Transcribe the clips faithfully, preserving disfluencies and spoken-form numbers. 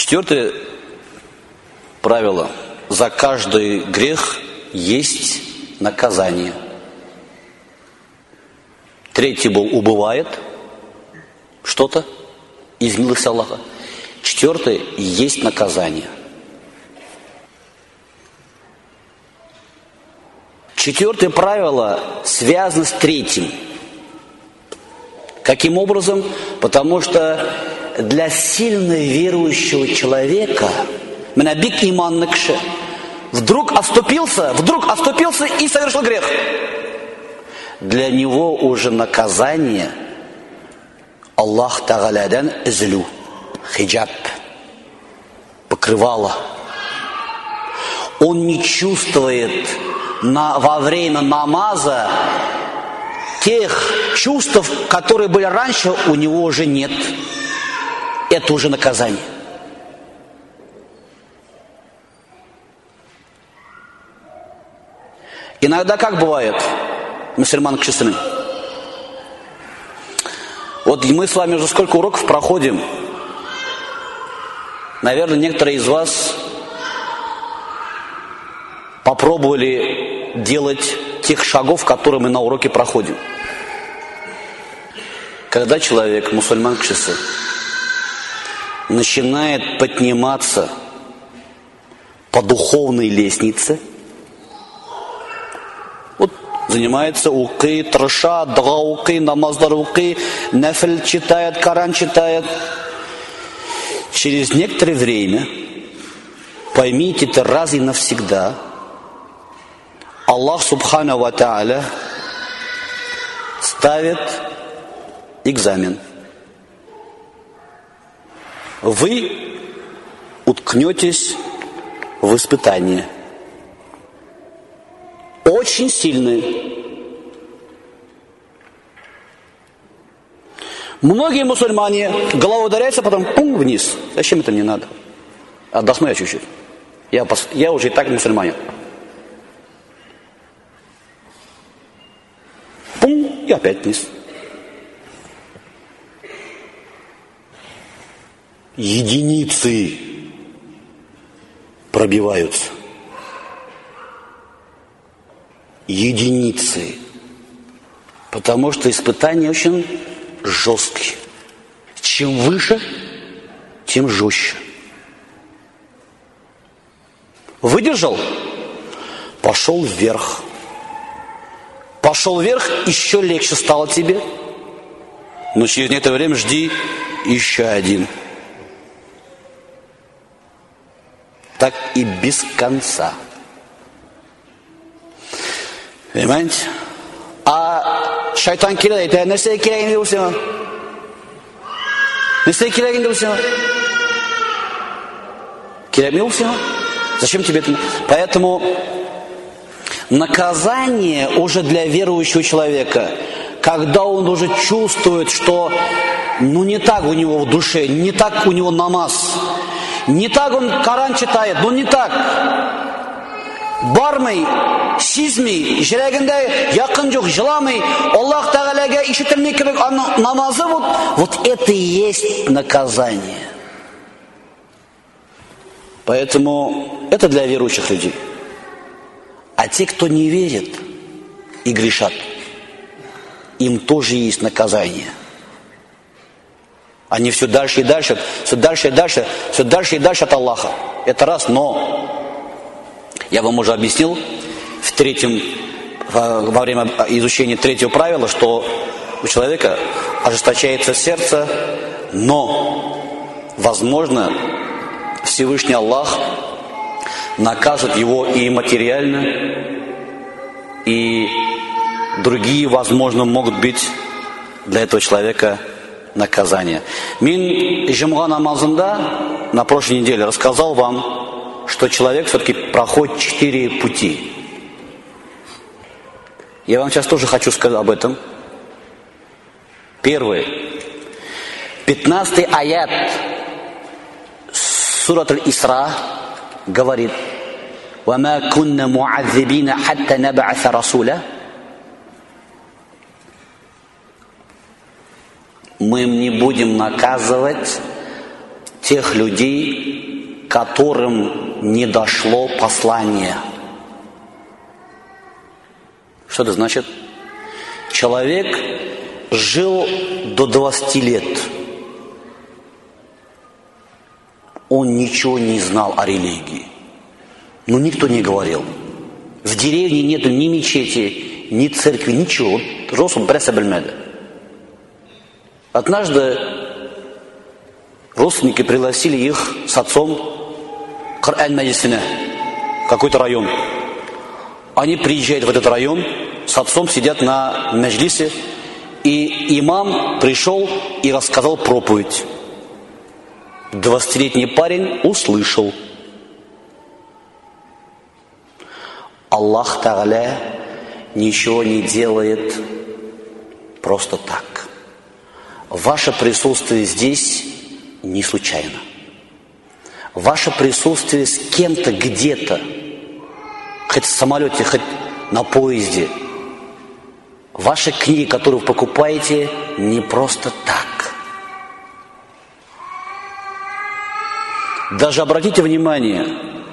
Четвертое правило. За каждый грех есть наказание. Третий был убывает что-то из милости Аллаха. Четвертое есть наказание. Четвертое правило связано с третьим. Каким образом? Потому что для сильно верующего человека мнабик иман накше вдруг оступился, вдруг оступился и совершил грех. Для него уже наказание Аллах Тагалядан излю, хиджаб, покрывало. Он не чувствует на, во время намаза тех чувств, которые были раньше, у него уже нет. Это уже наказание. Иногда как бывает, мусульман кшисаны? Вот мы с вами уже сколько уроков проходим. Наверное, некоторые из вас попробовали делать тех шагов, которые мы на уроке проходим. Когда человек, мусульман кшисы, начинает подниматься по духовной лестнице, вот занимается укы, траша, дгауки, намаздар укы, нафиль читает, Коран читает. Через некоторое время, поймите это раз и навсегда, Аллах Субхану ва Тааля ставит экзамен. Вы уткнетесь в испытание. Очень сильные. Многие мусульмане головой ударяются, потом пум, вниз. Зачем это мне надо? Отдохну я чуть-чуть. Я, я уже и так мусульманин. Пум, и опять вниз. Единицы пробиваются. Единицы. Потому что испытания очень жесткие. Чем выше, тем жестче. Выдержал? Пошел вверх. Пошел вверх, еще легче стало тебе. Но через некоторое время жди еще один. Так и без конца. Понимаете? А шайтан кидает, а нәрсе кирегин деп ойлсаң, нәрсе кирегин деп ойлсаң, керек не ойлсаң, зачем тебе это? Поэтому наказание уже для верующего человека, когда он уже чувствует, что ну не так у него в душе, не так у него намаз, не так он Коран читает, ну не так. Бармай, сизмей, жүрегінде якын жоқ, жыламай, Аллах Тағалаға ишетілмей кебек намазы, вот, вот это и есть наказание. Поэтому это для верующих людей. А те, кто не верит и грешат, им тоже есть наказание. Они все дальше и дальше, все дальше и дальше, все дальше и дальше от Аллаха. Это раз, но я вам уже объяснил в третьем, во время изучения третьего правила, что у человека ожесточается сердце, но, возможно, Всевышний Аллах накажет его и материально, и другие, возможно, могут быть для этого человека наказания. Мин Жумга намазында на прошлой неделе рассказал вам, что человек все-таки проходит четыре пути. Я вам сейчас тоже хочу сказать об этом. Первый. Пятнадцатый аят Сурат Аль-Исра говорит: «Вама кунна муаззибина хатта наб'аса расуля». Мы не будем наказывать тех людей, которым не дошло послание. Что это значит? Человек жил до двадцати лет. Он ничего не знал о религии. Но никто не говорил. В деревне нету ни мечети, ни церкви, ничего. Рос он прямо бельмеда. Однажды родственники пригласили их с отцом Коран Маджисина, какой-то район. Они приезжают в этот район, с отцом сидят на маджлисе, и имам пришел и рассказал проповедь. Двадцатилетний парень услышал. Аллах Тааля ничего не делает просто так. Ваше присутствие здесь не случайно. Ваше присутствие с кем-то где-то, хоть в самолете, хоть на поезде, ваши книги, которые вы покупаете, не просто так. Даже обратите внимание,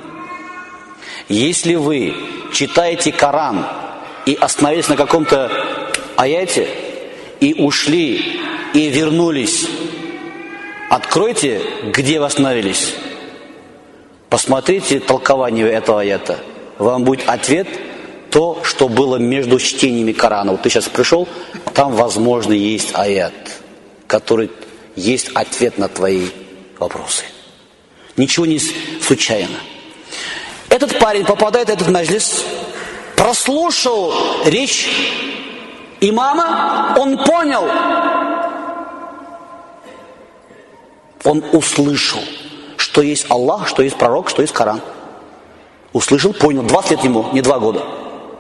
если вы читаете Коран и остановились на каком-то аяте, и ушли, и вернулись, откройте, где вы остановились. Посмотрите толкование этого аята. Вам будет ответ то, что было между чтениями Корана. Вот ты сейчас пришел, там, возможно, есть аят, который есть ответ на твои вопросы. Ничего не случайно. Этот парень попадает в этот маджлис, прослушал речь имама, он понял, он услышал, что есть Аллах, что есть пророк, что есть Коран. Услышал, понял. двадцать лет ему, не два года.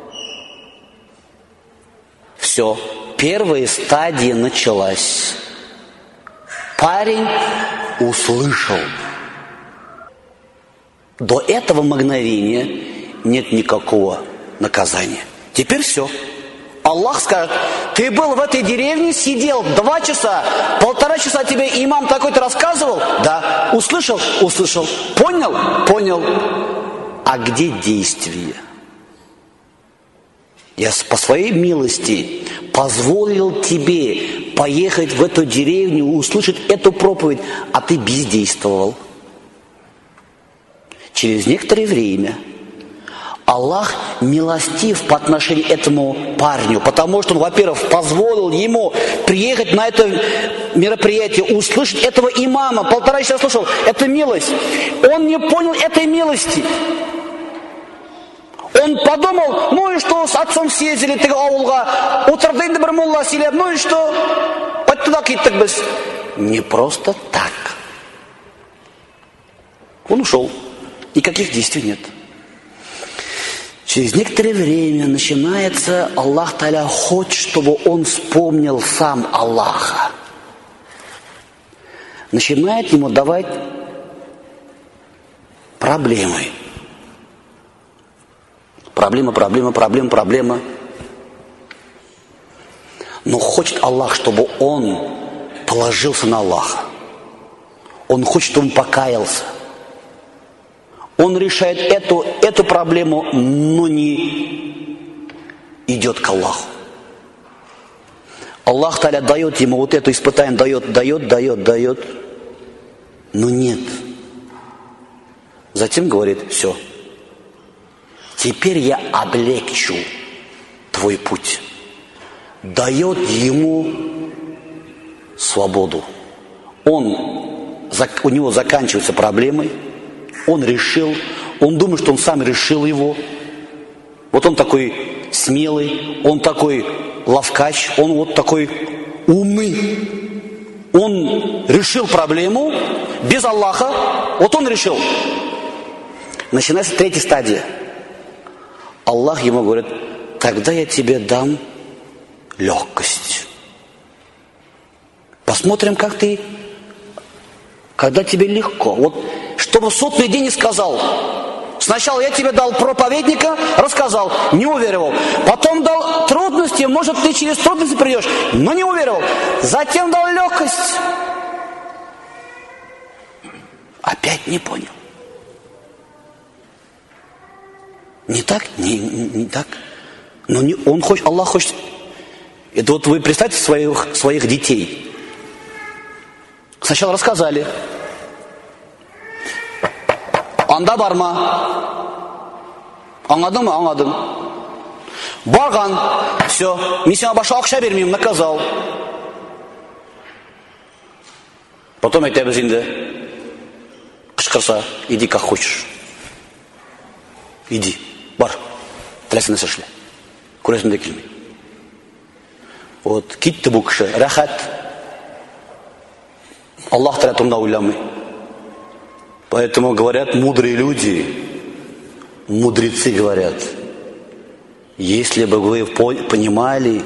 Все. Первая стадия началась. Парень услышал. До этого мгновения нет никакого наказания. Теперь все. Аллах скажет: ты был в этой деревне, сидел два часа, полтора часа тебе имам такой-то рассказывал? Да. Услышал? Услышал. Понял? Понял. А где действие? Я по своей милости позволил тебе поехать в эту деревню, услышать эту проповедь, а ты бездействовал. Через некоторое время Аллах милостив по отношению к этому парню, потому что он, во-первых, позволил ему приехать на это мероприятие, услышать этого имама. Полтора часа слушал. Это милость. Он не понял этой милости. Он подумал: ну и что, с отцом съездили, ты ауылға, утырды бір мулла сөйлеп, ну и что, вот туда кеттік біз. Не просто так. Он ушел. Никаких действий нет. Через некоторое время начинается, Аллах Тааля хочет, чтобы он вспомнил сам Аллаха. Начинает ему давать проблемы. Проблема, проблема, проблема, проблема. Но хочет Аллах, чтобы он положился на Аллаха. Он хочет, чтобы он покаялся. Он решает эту, эту проблему, но не идет к Аллаху. Аллах Тааля дает ему вот это испытание, дает, дает, дает, дает, но нет. Затем говорит: все, теперь я облегчу твой путь. Дает ему свободу. Он, у него заканчиваются проблемы. Он решил, он думает, что он сам решил его. Вот он такой смелый, он такой ловкач, он вот такой умный. Он решил проблему без Аллаха, вот он решил. Начинается третья стадия. Аллах ему говорит: тогда я тебе дам легкость. Посмотрим, как ты, когда тебе легко. Вот чтобы сотный день не сказал. Сначала я тебе дал проповедника, рассказал, не уверовал. Потом дал трудности, может, ты через трудности придешь, но не уверовал. Затем дал легкость. Опять не понял. Не так? Не, не, не так. Но не, он хочет, Аллах хочет. Это вот вы представьте своих, своих детей. Сначала рассказали. Анда барма. Аңладың ма? Аңладым. Барган. Все. Мен саған башка акча бермеймін, наказал. Потом айтабыз инде. Кышкырса, иди как хочешь. Иди. Бар. Тілесіне сәшілі. Көресінде келмей. Вот, кетті бұл кіші. Рахат. Аллах тәрі тұмда ойламай. Поэтому говорят мудрые люди, мудрецы говорят, если бы вы понимали,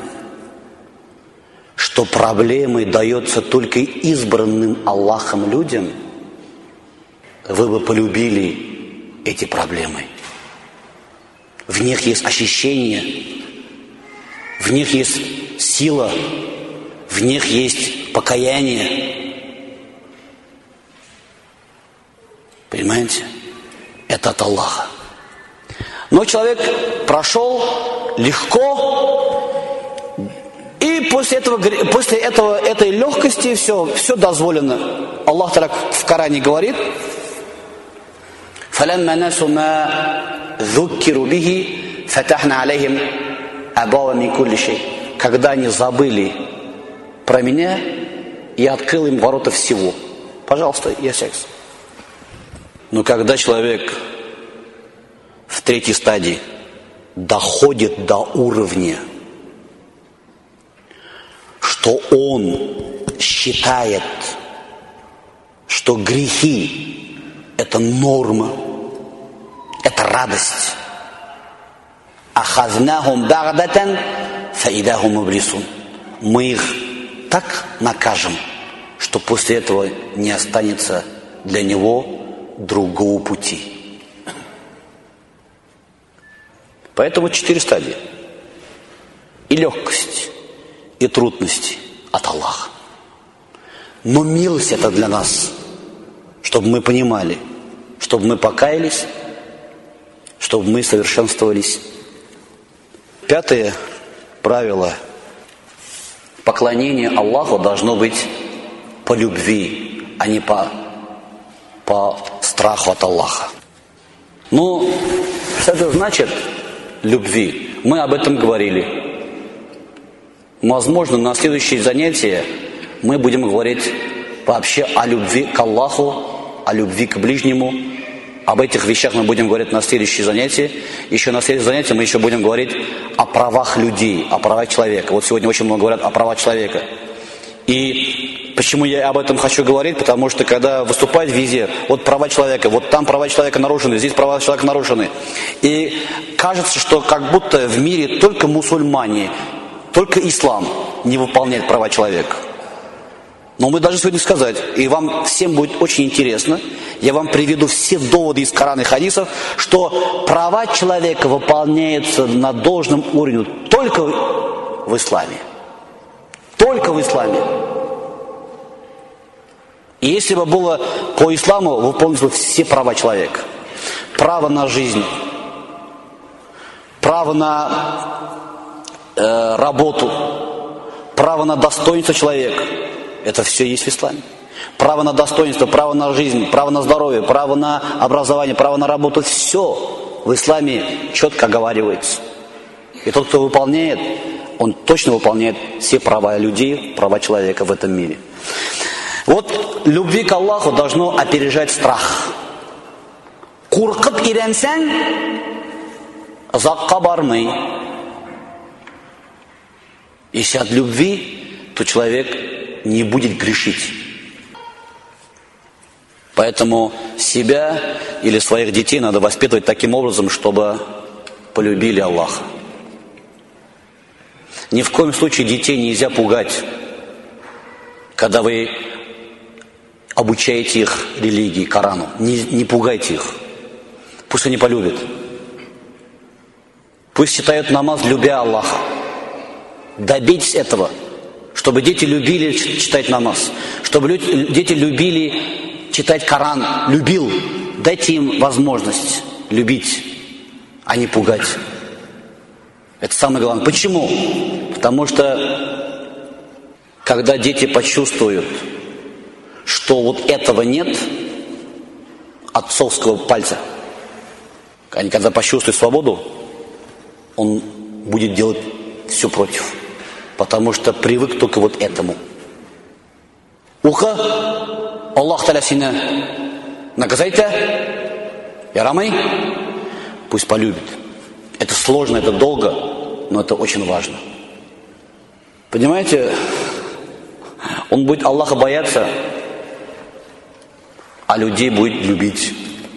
что проблемы даются только избранным Аллахом людям, вы бы полюбили эти проблемы. В них есть ощущение, в них есть сила, в них есть покаяние. Понимаете? Это от Аллаха. Но человек прошел легко, и после этого, после этого этой легкости все, все дозволено. Аллах так в Коране говорит: فَلَمَّا نَسُوا مَا ذُكِّرُوا بِهِ فَتَحْنَا عَلَيْهِمْ أَبْوَابًا مِنْ كُلِّ شَيْءٍ. Когда они забыли про меня, я открыл им ворота всего. Пожалуйста, я секс. Но когда человек в третьей стадии доходит до уровня, что он считает, что грехи – это норма, это радость. «Ахазнахум багдатан фаидахум мублисун». Мы их так накажем, что после этого не останется для него другого пути. Поэтому четыре стадии. И легкость, и трудности от Аллаха. Но милость это для нас, чтобы мы понимали, чтобы мы покаялись, чтобы мы совершенствовались. Пятое правило. Поклонение Аллаху должно быть по любви, а не по, по страху от Аллаха. Ну, что это значит любви? Мы об этом говорили. Возможно, на следующее занятие мы будем говорить вообще о любви к Аллаху, о любви к ближнему. Об этих вещах мы будем говорить на следующее занятие. Еще на следующее занятие мы еще будем говорить о правах людей, о правах человека. Вот сегодня очень много говорят о правах человека. И почему я об этом хочу говорить? Потому что когда выступает везде, вот права человека, вот там права человека нарушены, здесь права человека нарушены. И кажется, что как будто в мире только мусульмане, только ислам не выполняет права человека. Но мы должны сегодня сказать, и вам всем будет очень интересно, я вам приведу все доводы из Корана и хадисов, что права человека выполняются на должном уровне только в исламе. Только в исламе. И если бы было по исламу, выполнились бы все права человека. Право на жизнь, право на э, работу, право на достоинство человека. Это все есть в исламе. Право на достоинство, право на жизнь, право на здоровье, право на образование, право на работу. Все в исламе четко оговаривается. И тот, кто выполняет, он точно выполняет все права людей, права человека в этом мире. Вот любви к Аллаху должно опережать страх. Куркып иренсен, закка бармый. Если от любви, то человек не будет грешить. Поэтому себя или своих детей надо воспитывать таким образом, чтобы полюбили Аллаха. Ни в коем случае детей нельзя пугать, когда вы обучаете их религии, Корану. Не, не пугайте их. Пусть они полюбят. Пусть читают намаз, любя Аллаха. Добейтесь этого. Чтобы дети любили читать намаз. Чтобы дети любили читать Коран, любил. Дайте им возможность любить, а не пугать. Это самое главное. Почему? Потому что, когда дети почувствуют, что вот этого нет, отцовского пальца, они когда почувствуют свободу, он будет делать все против. Потому что привык только вот этому. Ухо, Аллах Та'аля сені наказайте, ярамай, пусть полюбит. Это сложно, это долго, но это очень важно. Понимаете, он будет Аллаха бояться, а людей будет любить.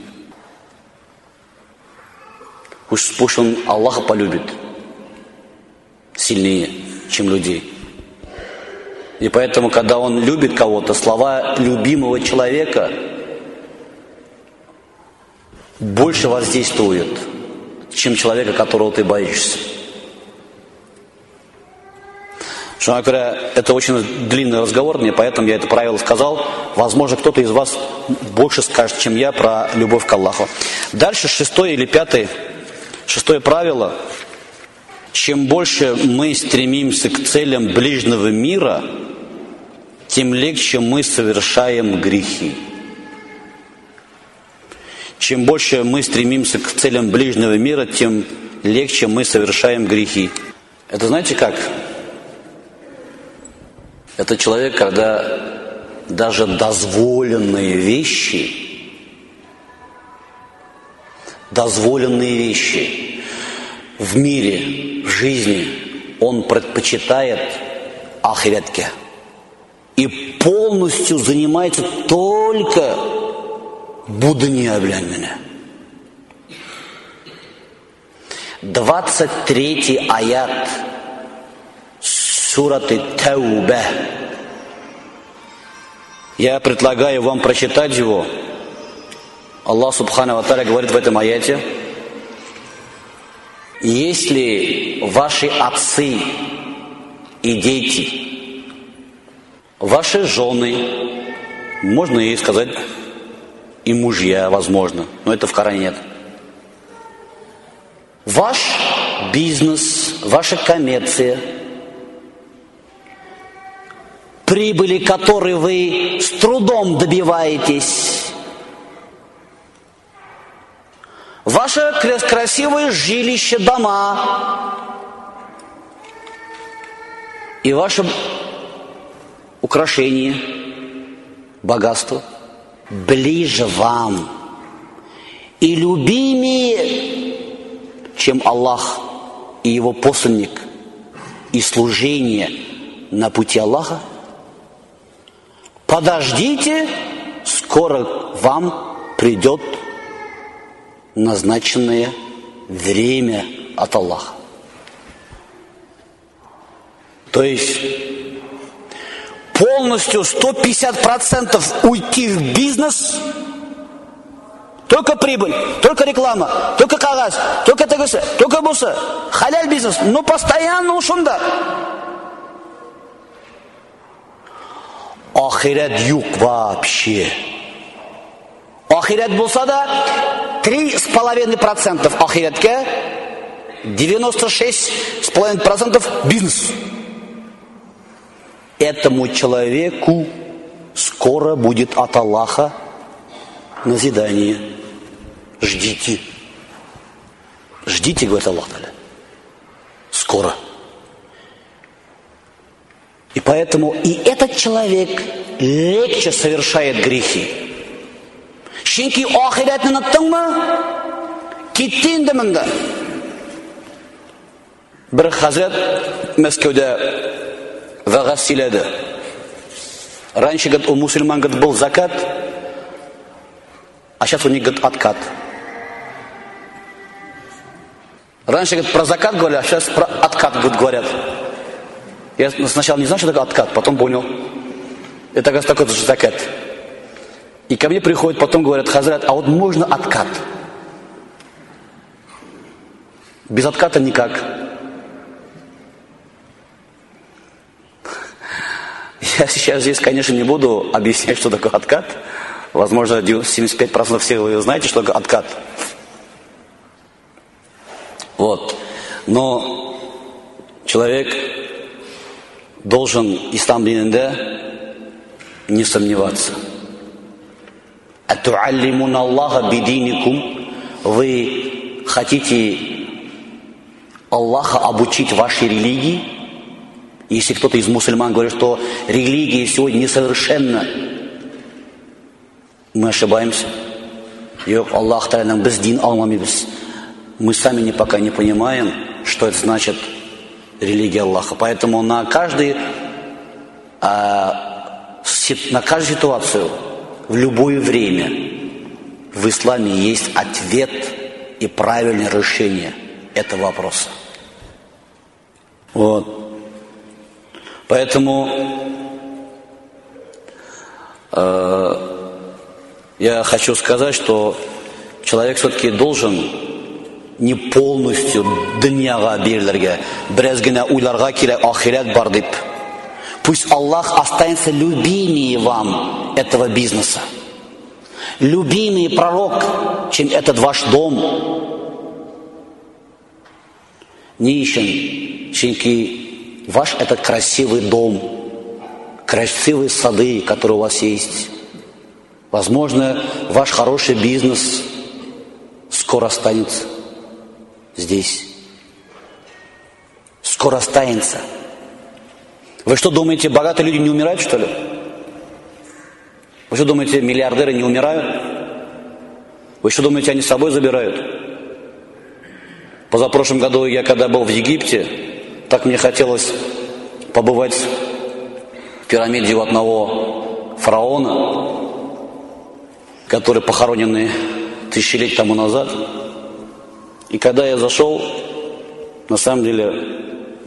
Пусть, пусть он Аллаха полюбит сильнее, чем людей. И поэтому, когда он любит кого-то, слова любимого человека больше воздействуют, чем человека, которого ты боишься. Что говоря, это очень длинный разговор, мне поэтому я это правило сказал. Возможно, кто-то из вас больше скажет, чем я, про любовь к Аллаху. Дальше шестое или пятое, шестое правило. Чем больше мы стремимся к целям ближнего мира, тем легче мы совершаем грехи. Чем больше мы стремимся к целям ближнего мира, тем легче мы совершаем грехи. Это знаете как? Это человек, когда даже дозволенные вещи, дозволенные вещи в мире, в жизни, он предпочитает ахиретке и полностью занимается только будания белән генә. двадцать третий аят сураты Тауба. Я предлагаю вам прочитать его. Аллах Субхану ва Тааля говорит в этом аяте: если ваши отцы и дети, ваши жены, можно ей сказать и мужья, возможно, но это в Коране нет. Ваш бизнес, ваша коммерция, прибыли, которой вы с трудом добиваетесь, ваше красивое жилище, дома и ваше украшение, богатство ближе вам и любимее, чем Аллах и Его посланник, и служение на пути Аллаха, подождите, скоро вам придет назначенное время от Аллаха. То есть полностью сто пятьдесят процентов уйти в бизнес, только прибыль, только реклама, только кагаз, только тегысы, только бусы, халяль бизнес, но постоянно ушунда. Ахирет юк вообще. Ахирет болса да три с половиной процентов ахиретке, девяносто шесть с половиной процентов бизнес. Этому человеку скоро будет от Аллаха назидание. Ждите. Ждите, говорит Аллах. Скоро. И поэтому и этот человек легче совершает грехи. Чөнки ахиретне оттыңмы? Киттин демендә. Бер хәзрәт Мәскәүдә вәгазь сөйләде. Раньше, говорит, у мусульман, говорит, был закат, а сейчас у них, говорит, откат. Раньше, говорит, про закат говорили, а сейчас про откат, говорит, говорят. Я сначала не знал, что такое откат, потом понял. Это, говорит, такой же закат. И ко мне приходят, потом говорят: хазрат, а вот можно откат? Без отката никак. Я сейчас здесь, конечно, не буду объяснять, что такое откат, Возможно, семьдесят пять процентов всех вы знаете, что такое откат. Вот. Но человек должен ислам динінде не сомневаться. Атуаллимуна Аллаха бидиникум. Вы хотите Аллаха обучить вашей религии? Если кто-то из мусульман говорит, что религия сегодня несовершенна, мы ошибаемся. Йоқ, Аллах Та'аля біз дин алмамыз. Мы сами не, пока не понимаем, что это значит религия Аллаха. Поэтому на, каждый, а, на каждую ситуацию, в любое время, в исламе есть ответ и правильное решение этого вопроса. Вот. Поэтому э, я хочу сказать, что человек все-таки должен не полностью дөньяга бирелергә, бераз генә уйларга кирәк, ахират бар дип. Пусть Аллах останется любимее вам этого бизнеса. Любимый пророк, чем этот ваш дом. Не ищем, ченки ваш этот красивый дом, красивые сады, которые у вас есть. Возможно, ваш хороший бизнес скоро останется здесь. Скоро останется. Вы что думаете, богатые люди не умирают, что ли? Вы что думаете, миллиардеры не умирают? Вы что думаете, они с собой забирают? Позапрошлом году я, когда был в Египте, так мне хотелось побывать в пирамиде у одного фараона, который похоронены тысячелетия тому назад. И когда я зашел, на самом деле,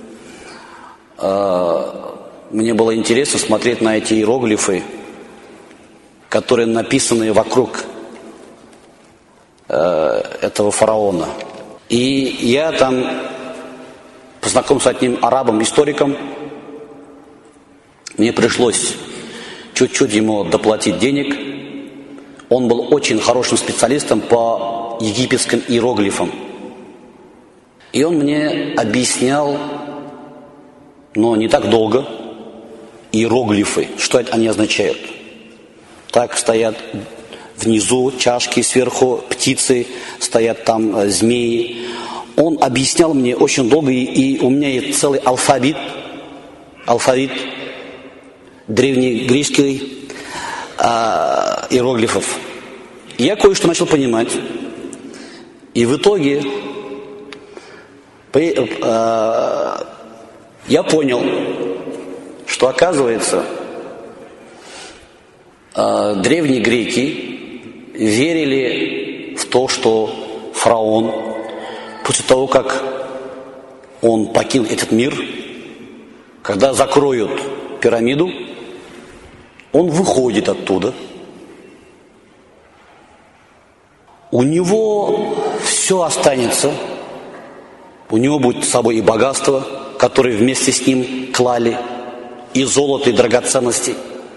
э, мне было интересно смотреть на эти иероглифы, которые написаны вокруг э, этого фараона. И я там познакомился с одним арабом, историком. Мне пришлось чуть-чуть ему доплатить денег. Он был очень хорошим специалистом по египетским иероглифам. И он мне объяснял, но не так долго, иероглифы, что они означают. Так стоят внизу чашки, сверху птицы, стоят там э, змеи. Он объяснял мне очень долго, и, и у меня есть целый алфавит, алфавит древнегреческий э, иероглифов. И я кое-что начал понимать. И в итоге при, э, я понял, что оказывается, э, древние греки верили в то, что фараон, после того, как он покинул этот мир, когда закроют пирамиду, он выходит оттуда. У него все останется. У него будет с собой и богатство, которое вместе с ним клали, и золото, и драгоценности.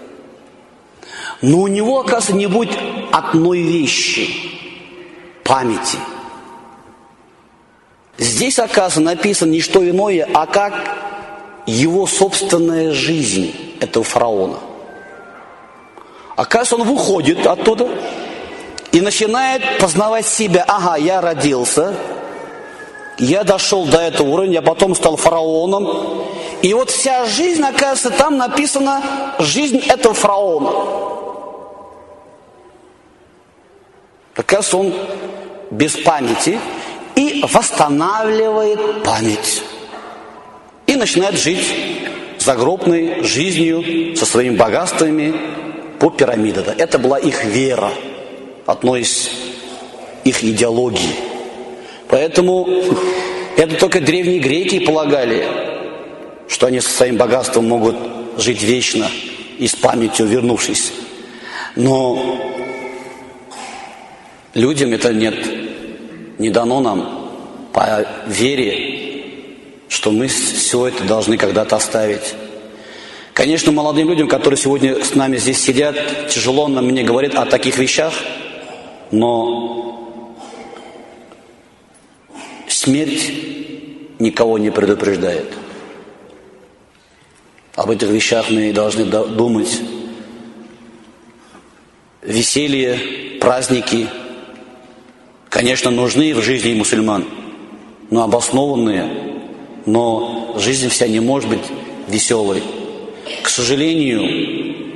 Но у него, оказывается, не будет одной вещи – памяти. Здесь, оказывается, написано не что иное, а как его собственная жизнь этого фараона. Оказывается, он выходит оттуда и начинает познавать себя. Ага, я родился, я дошел до этого уровня, я потом стал фараоном. И вот вся жизнь, оказывается, там написана жизнь этого фараона. Оказывается, он без памяти и восстанавливает память. И начинает жить загробной жизнью со своими богатствами по пирамидам. Это была их вера, одной из их идеологий. Поэтому это только древние греки полагали, что они со своим богатством могут жить вечно и с памятью вернувшись. Но людям это нет, не дано нам по вере, что мы все это должны когда-то оставить. Конечно, молодым людям, которые сегодня с нами здесь сидят, тяжело нам мне говорить о таких вещах, но смерть никого не предупреждает. Об этих вещах мы должны думать. Веселье, праздники, конечно, нужны в жизни мусульман, но обоснованные, но жизнь вся не может быть веселой. К сожалению,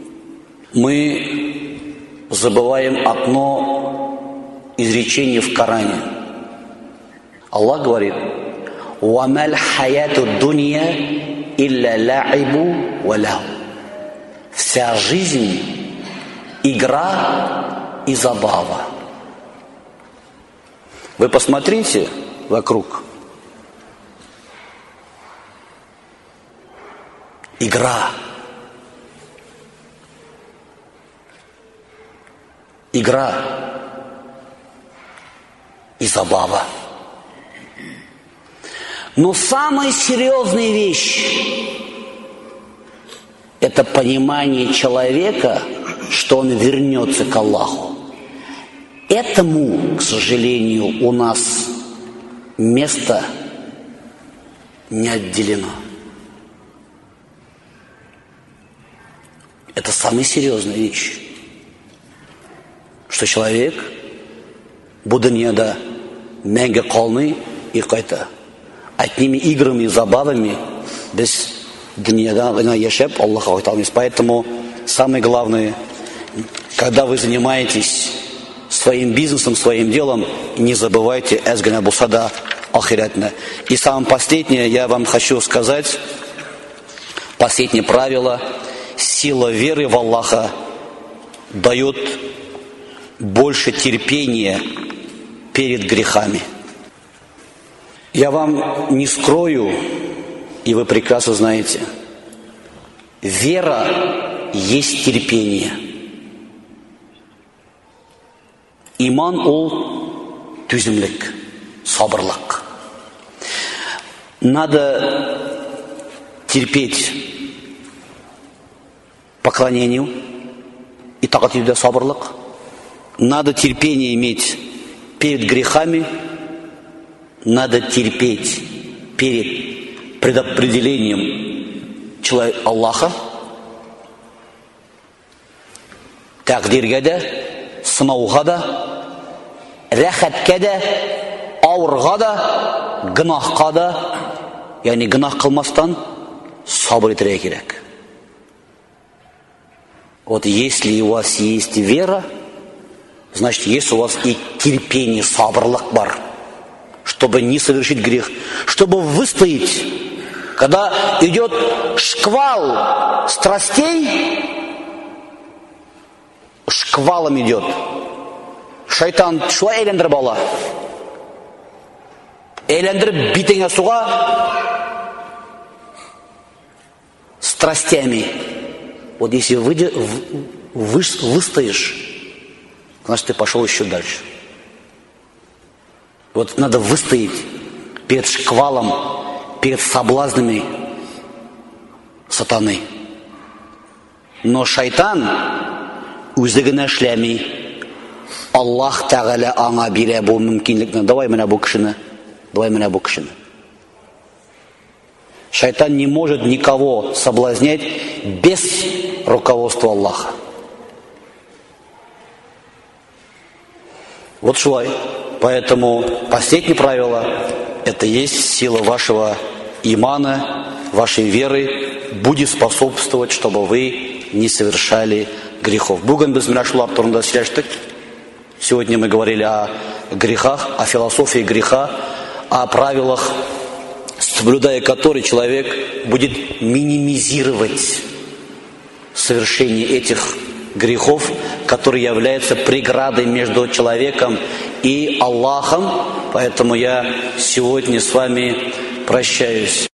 мы забываем одно изречение в Коране. Аллах говорит: «Вамаль хаяту дунья илля ла'ибу ва лаху». Вся жизнь – игра и забава. Вы посмотрите вокруг. Игра. Игра и забава. Но самая серьезная вещь – это понимание человека, что он вернется к Аллаху. Этому, к сожалению, у нас место не отделено. Это самая серьезная вещь. Что человек bu dunyoda мәңгі қалмай и қайта. Одними играми и забавами без dunyoda яшап Аллахқа қайта алмайсыз. Поэтому самое главное, когда вы занимаетесь своим бизнесом, своим делом, не забывайте әзгіна болса да ахиратна. И самое последнее, я вам хочу сказать, последнее правило: сила веры в Аллаха дает больше терпения перед грехами. Я вам не скрою, и вы прекрасно знаете, вера есть терпение. Иман ол түзімлік, сабырлық. Надо терпеть поклонению и тағат етуде сабырлық. Надо терпение иметь перед грехами. Надо терпеть перед предопределением человека Аллаха. Тәқдирге де, сынауға да, рәхәткә дә, ауырға да, гынахқа да, яғни гынах қылмастан сабыр етірге керек. Вот если у вас есть вера, значит, есть у вас и терпение, сабырлық бар, чтобы не совершить грех, чтобы выстоять. Когда идет шквал страстей, шквалом идет. Шайтан шулай әйләндіріп ала. Әйләндіріп битеңе суға страстями. Вот если вы, вы, выстоишь, значит, ты пошел еще дальше. Вот надо выстоять перед шквалом, перед соблазнами сатаны. Но шайтан үзігіне эшләми. Аллах Тәғәлә аңа бирә бу мөмкинлекне. Давай менә бу кешене. Давай менә бу кешене. Шайтан не может никого соблазнять без руководства Аллаха. Вот шулай. Поэтому последнее правило – это есть сила вашего имана, вашей веры, будет способствовать, чтобы вы не совершали грехов. Бүгін біз мына шулар турында сөйлештік. Сегодня мы говорили о грехах, о философии греха, о правилах, соблюдая которые человек будет минимизировать совершение этих грехов, которые являются преградой между человеком и Аллахом. Поэтому я сегодня с вами прощаюсь.